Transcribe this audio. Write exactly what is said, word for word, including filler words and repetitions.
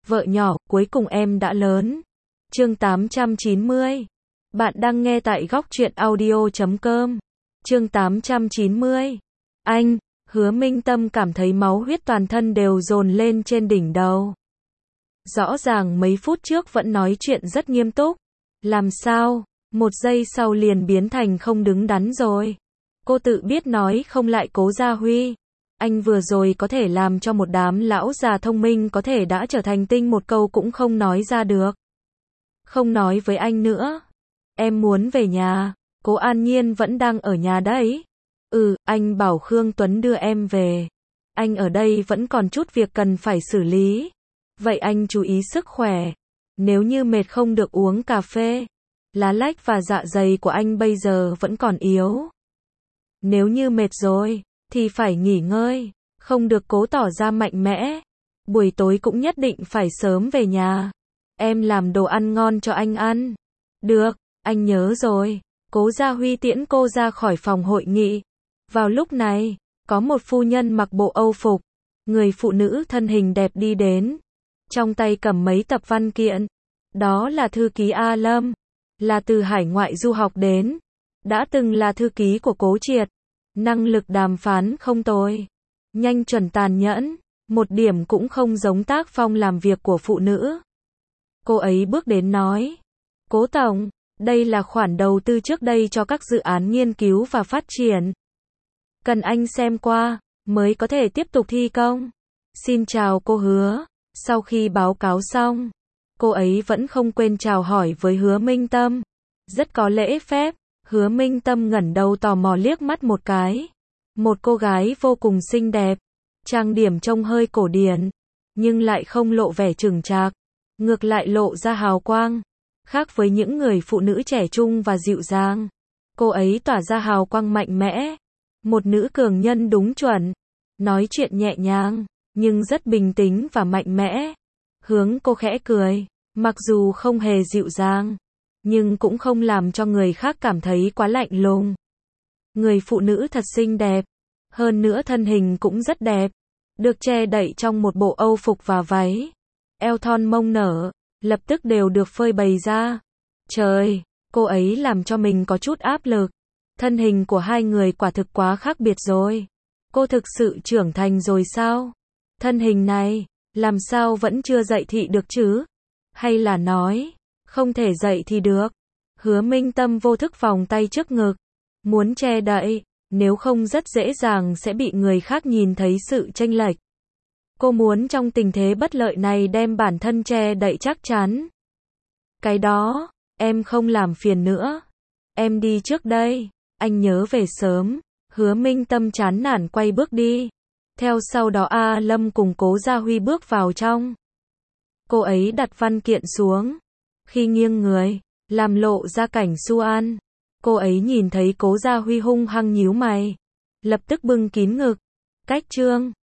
vợ nhỏ, cuối cùng em đã lớn. Chương tám trăm chín mươi. Bạn đang nghe tại góc truyện audio chấm com. Chương tám trăm chín mươi. Anh, Hứa Minh Tâm cảm thấy máu huyết toàn thân đều dồn lên trên đỉnh đầu. Rõ ràng mấy phút trước vẫn nói chuyện rất nghiêm túc. Làm sao, một giây sau liền biến thành không đứng đắn rồi. Cô tự biết nói không lại Cố Gia Huy. Anh vừa rồi có thể làm cho một đám lão già thông minh có thể đã trở thành tinh một câu cũng không nói ra được. Không nói với anh nữa. Em muốn về nhà. Cố An Nhiên vẫn đang ở nhà đấy. Ừ, anh bảo Khương Tuấn đưa em về. Anh ở đây vẫn còn chút việc cần phải xử lý. Vậy anh chú ý sức khỏe. Nếu như mệt không được uống cà phê. Lá lách và dạ dày của anh bây giờ vẫn còn yếu. Nếu như mệt rồi, thì phải nghỉ ngơi. Không được cố tỏ ra mạnh mẽ. Buổi tối cũng nhất định phải sớm về nhà. Em làm đồ ăn ngon cho anh ăn. Được, anh nhớ rồi. Cố Gia Huy tiễn cô ra khỏi phòng hội nghị. Vào lúc này, có một phu nhân mặc bộ Âu phục. Người phụ nữ thân hình đẹp đi đến. Trong tay cầm mấy tập văn kiện. Đó là thư ký A Lâm. Là từ hải ngoại du học đến. Đã từng là thư ký của Cố Triệt. Năng lực đàm phán không tồi. Nhanh chuẩn tàn nhẫn. Một điểm cũng không giống tác phong làm việc của phụ nữ. Cô ấy bước đến nói. Cố Tổng, đây là khoản đầu tư trước đây cho các dự án nghiên cứu và phát triển. Cần anh xem qua, mới có thể tiếp tục thi công. Xin chào cô Hứa. Sau khi báo cáo xong, cô ấy vẫn không quên chào hỏi với Hứa Minh Tâm. Rất có lễ phép. Hứa Minh Tâm ngẩng đầu tò mò liếc mắt một cái. Một cô gái vô cùng xinh đẹp. Trang điểm trông hơi cổ điển. Nhưng lại không lộ vẻ chững chạc. Ngược lại lộ ra hào quang. Khác với những người phụ nữ trẻ trung và dịu dàng. Cô ấy tỏa ra hào quang mạnh mẽ. Một nữ cường nhân đúng chuẩn. Nói chuyện nhẹ nhàng, nhưng rất bình tĩnh và mạnh mẽ. Hướng cô khẽ cười. Mặc dù không hề dịu dàng, nhưng cũng không làm cho người khác cảm thấy quá lạnh lùng. Người phụ nữ thật xinh đẹp. Hơn nữa thân hình cũng rất đẹp. Được che đậy trong một bộ Âu phục và váy. Eo thon mông nở, lập tức đều được phơi bày ra. Trời, cô ấy làm cho mình có chút áp lực. Thân hình của hai người quả thực quá khác biệt rồi. Cô thực sự trưởng thành rồi sao? Thân hình này, làm sao vẫn chưa dậy thì được chứ? Hay là nói, không thể dậy thì được? Hứa Minh Tâm vô thức vòng tay trước ngực. Muốn che đậy, nếu không rất dễ dàng sẽ bị người khác nhìn thấy sự chênh lệch. Cô muốn trong tình thế bất lợi này đem bản thân che đậy chắc chắn. Cái đó, em không làm phiền nữa. Em đi trước đây, anh nhớ về sớm. Hứa Minh Tâm chán nản quay bước đi. Theo sau đó A Lâm cùng Cố Gia Huy bước vào trong. Cô ấy đặt văn kiện xuống. Khi nghiêng người, làm lộ ra cảnh Su An. Cô ấy nhìn thấy Cố Gia Huy hung hăng nhíu mày. Lập tức bưng kín ngực. Cách trương.